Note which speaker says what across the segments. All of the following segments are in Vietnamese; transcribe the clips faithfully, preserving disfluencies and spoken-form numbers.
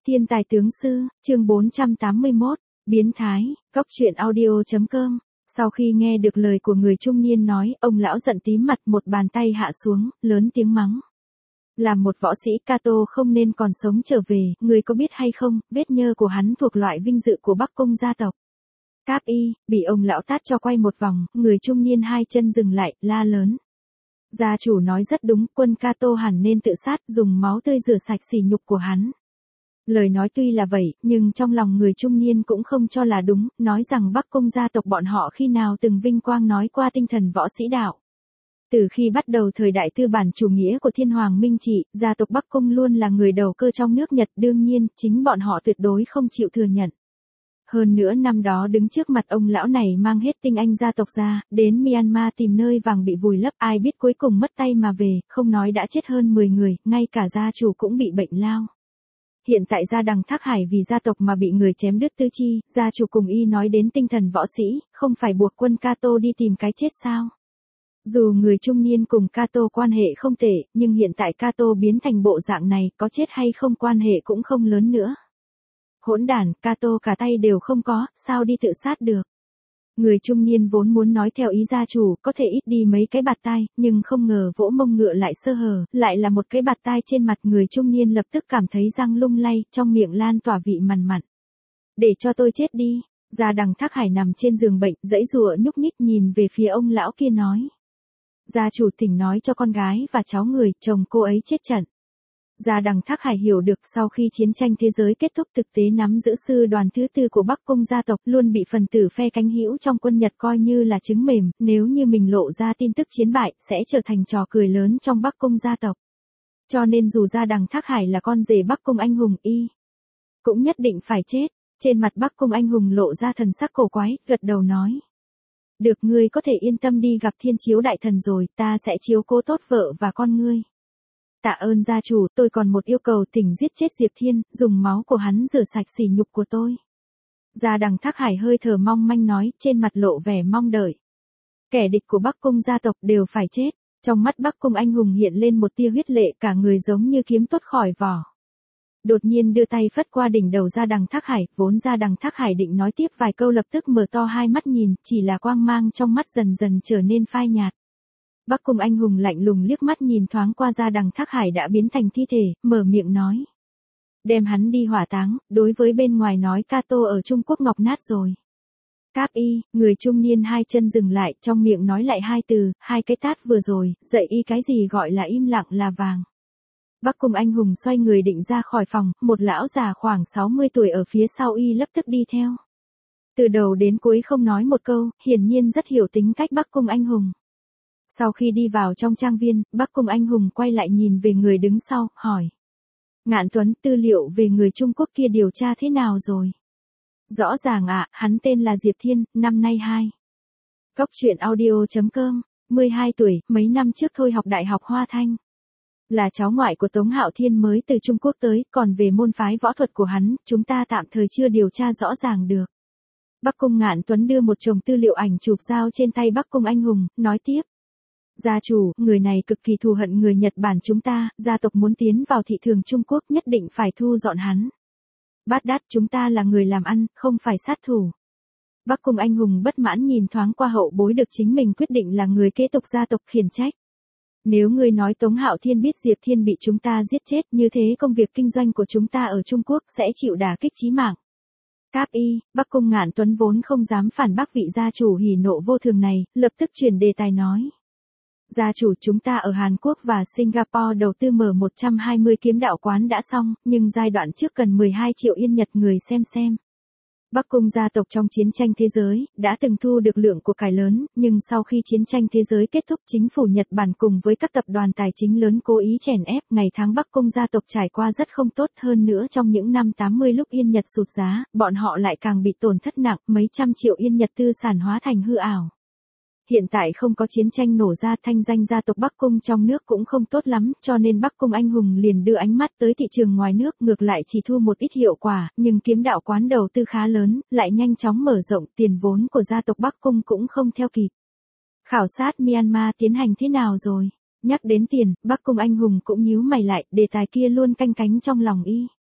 Speaker 1: Thiên tài tướng sư, chương bốn trăm tám mươi mốt, biến thái, cóc truyện audio chấm com. Sau khi nghe được lời của người trung niên nói, ông lão giận tím mặt, một bàn tay hạ xuống, lớn tiếng mắng. Làm một võ sĩ Cato không nên còn sống trở về, người có biết hay không, vết nhơ của hắn thuộc loại vinh dự của Bắc Cung gia tộc. Cáp y, bị ông lão tát cho quay một vòng, người trung niên hai chân dừng lại, la lớn. Gia chủ nói rất đúng, quân Cato hẳn nên tự sát, dùng máu tươi rửa sạch sỉ nhục của hắn. Lời nói tuy là vậy, nhưng trong lòng người trung niên cũng không cho là đúng, nói rằng Bắc Cung gia tộc bọn họ khi nào từng vinh quang nói qua tinh thần võ sĩ đạo. Từ khi bắt đầu thời đại tư bản chủ nghĩa của Thiên Hoàng Minh Trị, gia tộc Bắc Cung luôn là người đầu cơ trong nước Nhật, đương nhiên, chính bọn họ tuyệt đối không chịu thừa nhận. Hơn nữa năm đó đứng trước mặt ông lão này mang hết tinh anh gia tộc ra, đến Myanmar tìm nơi vàng bị vùi lấp, ai biết cuối cùng mất tay mà về, không nói đã chết hơn mười người, ngay cả gia chủ cũng bị bệnh lao. Hiện tại gia đằng Thác Hải vì gia tộc mà bị người chém đứt tư chi, gia chủ cùng y nói đến tinh thần võ sĩ, không phải buộc quân Cato đi tìm cái chết sao? Dù người trung niên cùng Cato quan hệ không tệ, nhưng hiện tại Cato biến thành bộ dạng này, có chết hay không quan hệ cũng không lớn nữa. Hỗn đản, Cato cả tay đều không có, sao đi tự sát được? Người trung niên vốn muốn nói theo ý gia chủ, có thể ít đi mấy cái bạt tai, nhưng không ngờ vỗ mông ngựa lại sơ hở, lại là một cái bạt tai trên mặt. Người trung niên lập tức cảm thấy răng lung lay, trong miệng lan tỏa vị mằn mặn. Để cho tôi chết đi. Gia đằng Thác Hải nằm trên giường bệnh, giãy giụa nhúc nhích nhìn về phía ông lão kia nói. Gia chủ thỉnh nói cho con gái và cháu người, chồng cô ấy chết trận. Gia đằng Thác Hải hiểu được sau khi chiến tranh thế giới kết thúc, thực tế nắm giữ sư đoàn thứ tư của Bắc Cung gia tộc luôn bị phần tử phe cánh hữu trong quân Nhật coi như là trứng mềm, nếu như mình lộ ra tin tức chiến bại, sẽ trở thành trò cười lớn trong Bắc Cung gia tộc. Cho nên dù Gia đằng Thác Hải là con rể Bắc Cung anh hùng y, cũng nhất định phải chết. Trên mặt Bắc Cung anh hùng lộ ra thần sắc cổ quái, gật đầu nói. Được, ngươi có thể yên tâm đi gặp Thiên Chiếu đại thần rồi, ta sẽ chiếu cố tốt vợ và con ngươi. Tạ ơn gia chủ, tôi còn một yêu cầu, thỉnh giết chết Diệp Thiên, dùng máu của hắn rửa sạch sỉ nhục của tôi. Gia đằng Thác Hải hơi thở mong manh nói, trên mặt lộ vẻ mong đợi. Kẻ địch của Bắc Cung gia tộc đều phải chết. Trong mắt Bắc Cung anh hùng hiện lên một tia huyết lệ, cả người giống như kiếm tuốt khỏi vỏ. Đột nhiên đưa tay phất qua đỉnh đầu Gia đằng Thác Hải, vốn Gia đằng Thác Hải định nói tiếp vài câu lập tức mở to hai mắt nhìn, chỉ là quang mang trong mắt dần dần trở nên phai nhạt. Bắc Cung anh hùng lạnh lùng liếc mắt nhìn thoáng qua Gia đằng Thác Hải đã biến thành thi thể, mở miệng nói. Đem hắn đi hỏa táng, đối với bên ngoài nói Cato ở Trung Quốc ngọc nát rồi. Cáp y, người trung niên hai chân dừng lại, trong miệng nói lại hai từ, hai cái tát vừa rồi, dạy y cái gì gọi là im lặng là vàng. Bắc Cung anh hùng xoay người định ra khỏi phòng, một lão già khoảng sáu mươi tuổi ở phía sau y lập tức đi theo. Từ đầu đến cuối không nói một câu, hiển nhiên rất hiểu tính cách Bắc Cung anh hùng. Sau khi đi vào trong trang viên, Bắc Cung anh hùng quay lại nhìn về người đứng sau, hỏi. Ngạn Tuấn, tư liệu về người Trung Quốc kia điều tra thế nào rồi? Rõ ràng ạ, à, hắn tên là Diệp Thiên, năm nay hai. Cóc truyện audio chấm com, mười hai tuổi, mấy năm trước thôi học Đại học Hoa Thanh. Là cháu ngoại của Tống Hạo Thiên mới từ Trung Quốc tới, còn về môn phái võ thuật của hắn, chúng ta tạm thời chưa điều tra rõ ràng được. Bắc Cung Ngạn Tuấn đưa một chồng tư liệu ảnh chụp giao trên tay Bắc Cung anh hùng, nói tiếp. Gia chủ, người này cực kỳ thù hận người Nhật Bản chúng ta, gia tộc muốn tiến vào thị trường Trung Quốc nhất định phải thu dọn hắn. Bát đát, chúng ta là người làm ăn, không phải sát thủ. Bắc Cung anh hùng bất mãn nhìn thoáng qua hậu bối được chính mình quyết định là người kế tục gia tộc, khiển trách. Nếu ngươi nói Tống Hạo Thiên biết Diệp Thiên bị chúng ta giết chết, như thế công việc kinh doanh của chúng ta ở Trung Quốc sẽ chịu đả kích chí mạng. Cáp y, Bắc Cung Ngạn Tuấn vốn không dám phản bác vị gia chủ hỉ nộ vô thường này, lập tức chuyển đề tài nói. Gia chủ, chúng ta ở Hàn Quốc và Singapore đầu tư mở một trăm hai mươi kiếm đạo quán đã xong, nhưng giai đoạn trước cần mười hai triệu yên Nhật người xem xem. Bắc Cung gia tộc trong chiến tranh thế giới, đã từng thu được lượng của cải lớn, nhưng sau khi chiến tranh thế giới kết thúc, chính phủ Nhật Bản cùng với các tập đoàn tài chính lớn cố ý chèn ép, ngày tháng Bắc Cung gia tộc trải qua rất không tốt, hơn nữa trong những năm tám mươi lúc yên Nhật sụt giá, bọn họ lại càng bị tổn thất nặng, mấy trăm triệu yên Nhật tư sản hóa thành hư ảo. Hiện tại không có chiến tranh nổ ra, thanh danh gia tộc Bắc Cung trong nước cũng không tốt lắm, cho nên Bắc Cung anh hùng liền đưa ánh mắt tới thị trường ngoài nước, ngược lại chỉ thu một ít hiệu quả, nhưng kiếm đạo quán đầu tư khá lớn, lại nhanh chóng mở rộng, tiền vốn của gia tộc Bắc Cung cũng không theo kịp. Khảo sát Myanmar tiến hành thế nào rồi? Nhắc đến tiền, Bắc Cung anh hùng cũng nhíu mày lại, đề tài kia luôn canh cánh trong lòng y.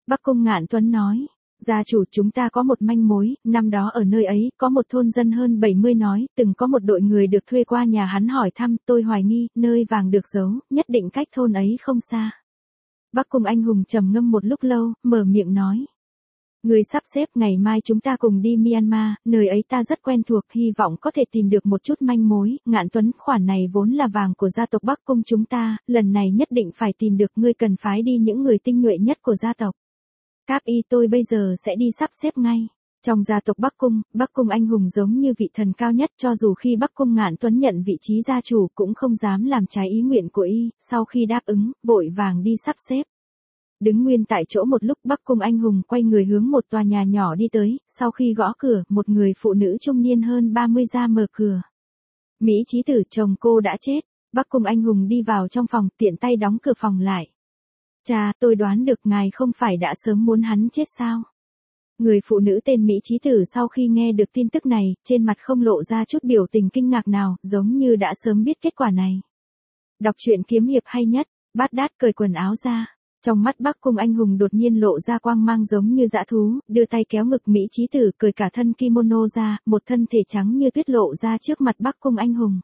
Speaker 1: Bắc Cung Ngạn Tuấn nói. Gia chủ, chúng ta có một manh mối, năm đó ở nơi ấy, có một thôn dân hơn bảy mươi nói, từng có một đội người được thuê qua nhà hắn hỏi thăm, tôi hoài nghi, nơi vàng được giấu, nhất định cách thôn ấy không xa. Bắc Cung anh hùng trầm ngâm một lúc lâu, mở miệng nói. Người sắp xếp ngày mai chúng ta cùng đi Myanmar, nơi ấy ta rất quen thuộc, hy vọng có thể tìm được một chút manh mối. Ngạn Tuấn, khoản này vốn là vàng của gia tộc Bắc Cung chúng ta, lần này nhất định phải tìm được, ngươi cần phái đi những người tinh nhuệ nhất của gia tộc. Cáp y, tôi bây giờ sẽ đi sắp xếp ngay. Trong gia tộc Bắc Cung, Bắc Cung anh hùng giống như vị thần cao nhất, cho dù khi Bắc Cung Ngạn Tuấn nhận vị trí gia chủ cũng không dám làm trái ý nguyện của y, sau khi đáp ứng, vội vàng đi sắp xếp. Đứng nguyên tại chỗ một lúc, Bắc Cung anh hùng quay người hướng một tòa nhà nhỏ đi tới, sau khi gõ cửa, một người phụ nữ trung niên hơn ba mươi ra mở cửa. Mỹ Chí Tử, chồng cô đã chết. Bắc Cung anh hùng đi vào trong phòng, tiện tay đóng cửa phòng lại. Cha, tôi đoán được ngài không phải đã sớm muốn hắn chết sao? Người phụ nữ tên Mỹ Chí Tử sau khi nghe được tin tức này, trên mặt không lộ ra chút biểu tình kinh ngạc nào, giống như đã sớm biết kết quả này. Đọc truyện kiếm hiệp hay nhất, Bát Đát cởi quần áo ra. Trong mắt Bắc Cung anh hùng đột nhiên lộ ra quang mang giống như dã thú, đưa tay kéo ngực Mỹ Chí Tử cởi cả thân kimono ra, một thân thể trắng như tuyết lộ ra trước mặt Bắc Cung anh hùng.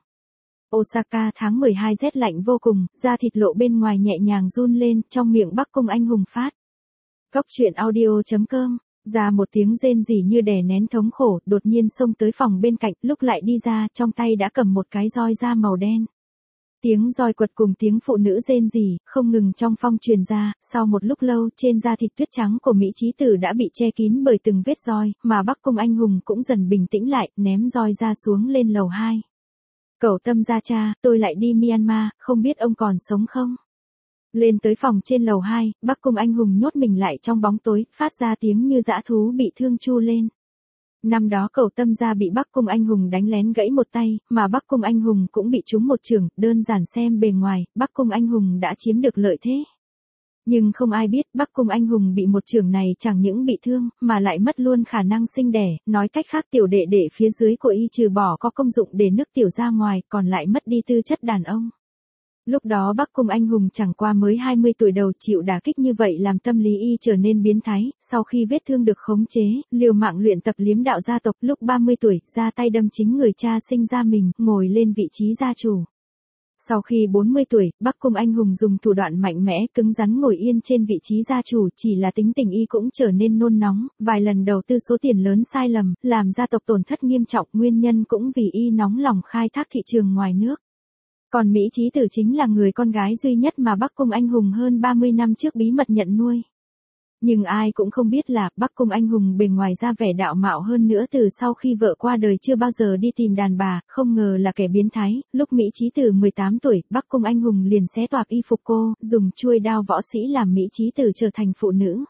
Speaker 1: Osaka tháng mười hai rét lạnh vô cùng, da thịt lộ bên ngoài nhẹ nhàng run lên, trong miệng Bắc Cung anh hùng phát. Góc truyện audio chấm com, ra một tiếng rên rỉ như đè nén thống khổ, đột nhiên xông tới phòng bên cạnh, lúc lại đi ra, trong tay đã cầm một cái roi da màu đen. Tiếng roi quật cùng tiếng phụ nữ rên rỉ, không ngừng trong phong truyền ra, sau một lúc lâu, trên da thịt tuyết trắng của Mỹ Chí Tử đã bị che kín bởi từng vết roi, mà Bắc Cung anh hùng cũng dần bình tĩnh lại, ném roi ra xuống lên lầu hai. Cẩu Tâm gia cha, tôi lại đi Myanmar, không biết ông còn sống không? Lên tới phòng trên lầu hai, Bắc Cung anh hùng nhốt mình lại trong bóng tối, phát ra tiếng như dã thú bị thương chu lên. Năm đó Cẩu Tâm gia bị Bắc Cung anh hùng đánh lén gãy một tay, mà Bắc Cung anh hùng cũng bị trúng một chưởng, đơn giản xem bề ngoài, Bắc Cung anh hùng đã chiếm được lợi thế. Nhưng không ai biết, Bắc Cung anh hùng bị một chưởng này chẳng những bị thương, mà lại mất luôn khả năng sinh đẻ, nói cách khác tiểu đệ đệ phía dưới của y trừ bỏ có công dụng để nước tiểu ra ngoài, còn lại mất đi tư chất đàn ông. Lúc đó Bắc Cung anh hùng chẳng qua mới hai mươi tuổi đầu, chịu đả kích như vậy làm tâm lý y trở nên biến thái, sau khi vết thương được khống chế, liều mạng luyện tập liếm đạo gia tộc, lúc ba mươi tuổi, ra tay đâm chính người cha sinh ra mình, ngồi lên vị trí gia chủ. Sau khi bốn mươi tuổi, Bắc Cung anh hùng dùng thủ đoạn mạnh mẽ, cứng rắn ngồi yên trên vị trí gia chủ, chỉ là tính tình y cũng trở nên nôn nóng, vài lần đầu tư số tiền lớn sai lầm, làm gia tộc tổn thất nghiêm trọng, nguyên nhân cũng vì y nóng lòng khai thác thị trường ngoài nước. Còn Mỹ Chí Tử chính là người con gái duy nhất mà Bắc Cung anh hùng hơn ba mươi năm trước bí mật nhận nuôi. Nhưng ai cũng không biết là, Bắc Cung anh hùng bề ngoài ra vẻ đạo mạo hơn nữa, từ sau khi vợ qua đời chưa bao giờ đi tìm đàn bà, không ngờ là kẻ biến thái. Lúc Mỹ Chí Tử mười tám tuổi, Bắc Cung anh hùng liền xé toạc y phục cô, dùng chuôi đao võ sĩ làm Mỹ Chí Tử trở thành phụ nữ.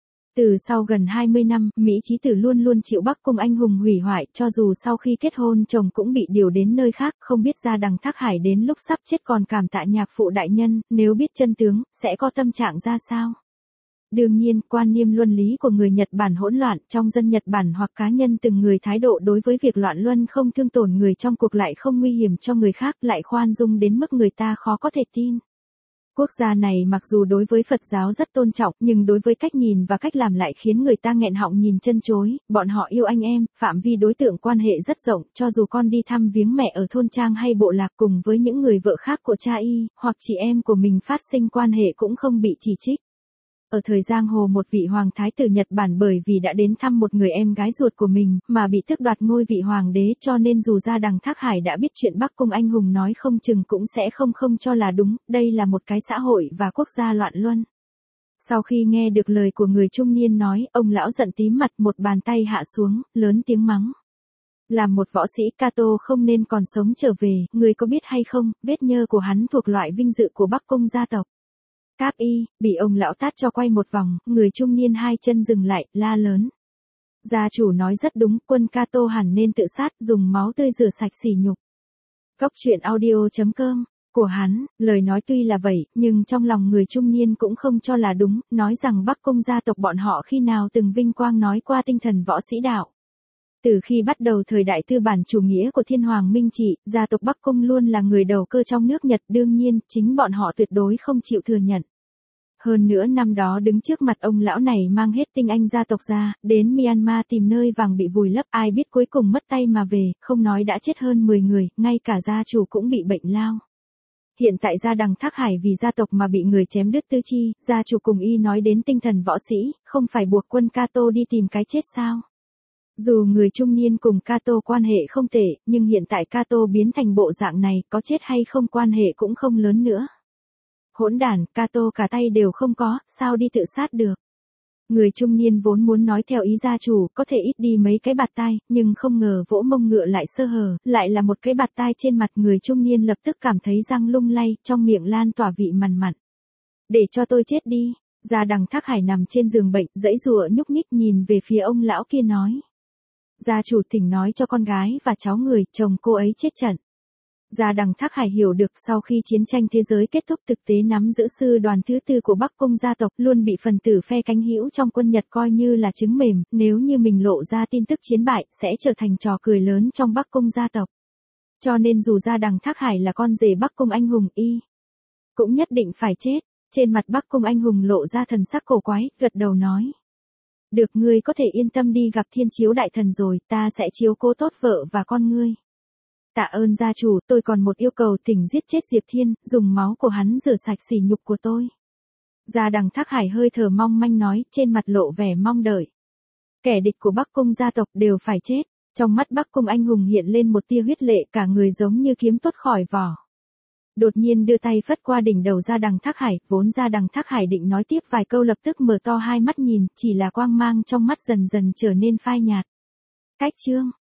Speaker 1: Từ sau gần hai mươi năm, Mỹ Chí Tử luôn luôn chịu Bắc Cung anh hùng hủy hoại, cho dù sau khi kết hôn chồng cũng bị điều đến nơi khác, không biết ra đằng Thác Hải đến lúc sắp chết còn cảm tạ nhạc phụ đại nhân, nếu biết chân tướng, sẽ có tâm trạng ra sao. Đương nhiên, quan niệm luân lý của người Nhật Bản hỗn loạn, trong dân Nhật Bản hoặc cá nhân từng người thái độ đối với việc loạn luân không thương tổn người trong cuộc lại không nguy hiểm cho người khác, lại khoan dung đến mức người ta khó có thể tin. Quốc gia này mặc dù đối với Phật giáo rất tôn trọng, nhưng đối với cách nhìn và cách làm lại khiến người ta nghẹn họng nhìn chân chối, bọn họ yêu anh em, phạm vi đối tượng quan hệ rất rộng, cho dù con đi thăm viếng mẹ ở thôn trang hay bộ lạc cùng với những người vợ khác của cha y, hoặc chị em của mình phát sinh quan hệ cũng không bị chỉ trích. Ở thời Giang Hồ, một vị hoàng thái tử Nhật Bản bởi vì đã đến thăm một người em gái ruột của mình, mà bị tước đoạt ngôi vị hoàng đế, cho nên dù ra đằng Thác Hải đã biết chuyện Bắc Cung anh hùng nói không chừng cũng sẽ không không cho là đúng, đây là một cái xã hội và quốc gia loạn luân. Sau khi nghe được lời của người trung niên nói, ông lão giận tím mặt, một bàn tay hạ xuống, lớn tiếng mắng. Làm một võ sĩ, Cato không nên còn sống trở về, người có biết hay không, vết nhơ của hắn thuộc loại vinh dự của Bắc Cung gia tộc. Cáp y, bị ông lão tát cho quay một vòng, người trung niên hai chân dừng lại, la lớn. Gia chủ nói rất đúng, quân Cato hẳn nên tự sát, dùng máu tươi rửa sạch sỉ nhục. Góc truyện audio chấm com, của hắn, lời nói tuy là vậy, nhưng trong lòng người trung niên cũng không cho là đúng, nói rằng Bắc Cung gia tộc bọn họ khi nào từng vinh quang nói qua tinh thần võ sĩ đạo. Từ khi bắt đầu thời đại tư bản chủ nghĩa của Thiên Hoàng Minh Trị, gia tộc Bắc Cung luôn là người đầu cơ trong nước Nhật, đương nhiên, chính bọn họ tuyệt đối không chịu thừa nhận. Hơn nữa năm đó đứng trước mặt ông lão này mang hết tinh anh gia tộc ra, đến Myanmar tìm nơi vàng bị vùi lấp, ai biết cuối cùng mất tay mà về, không nói đã chết hơn mười người, ngay cả gia chủ cũng bị bệnh lao. Hiện tại gia đằng Thác Hải vì gia tộc mà bị người chém đứt tứ chi, gia chủ cùng y nói đến tinh thần võ sĩ, không phải buộc quân Cato đi tìm cái chết sao? Dù người trung niên cùng Cato quan hệ không tệ, nhưng hiện tại Cato biến thành bộ dạng này, có chết hay không quan hệ cũng không lớn nữa. Hỗn đản, Cato cả tay đều không có, sao đi tự sát được? Người trung niên vốn muốn nói theo ý gia chủ, có thể ít đi mấy cái bạt tai, nhưng không ngờ vỗ mông ngựa lại sơ hở, lại là một cái bạt tai trên mặt. Người trung niên lập tức cảm thấy răng lung lay, trong miệng lan tỏa vị mằn mặn. Để cho tôi chết đi. Gia đằng Thác Hải nằm trên giường bệnh, giãy giụa nhúc nhích nhìn về phía ông lão kia nói. Gia chủ thỉnh nói cho con gái và cháu người, chồng cô ấy chết trận. Gia đằng Thác Hải hiểu được sau khi chiến tranh thế giới kết thúc, thực tế nắm giữ sư đoàn thứ tư của Bắc Cung gia tộc luôn bị phần tử phe cánh hữu trong quân Nhật coi như là trứng mềm, nếu như mình lộ ra tin tức chiến bại, sẽ trở thành trò cười lớn trong Bắc Cung gia tộc. Cho nên dù Gia đằng Thác Hải là con rể Bắc Cung anh hùng y, cũng nhất định phải chết. Trên mặt Bắc Cung anh hùng lộ ra thần sắc cổ quái, gật đầu nói. Được, ngươi có thể yên tâm đi gặp Thiên Chiếu đại thần rồi, ta sẽ chiếu cố tốt vợ và con ngươi. Tạ ơn gia chủ, tôi còn một yêu cầu, thỉnh giết chết Diệp Thiên, dùng máu của hắn rửa sạch sỉ nhục của tôi. Gia đằng Thác Hải hơi thở mong manh nói, trên mặt lộ vẻ mong đợi. Kẻ địch của Bắc Cung gia tộc đều phải chết. Trong mắt Bắc Cung anh hùng hiện lên một tia huyết lệ, cả người giống như kiếm tuốt khỏi vỏ. Đột nhiên đưa tay phất qua đỉnh đầu Gia đằng Thác Hải, vốn Gia đằng Thác Hải định nói tiếp vài câu lập tức mở to hai mắt nhìn, chỉ là quang mang trong mắt dần dần trở nên phai nhạt. Cách chương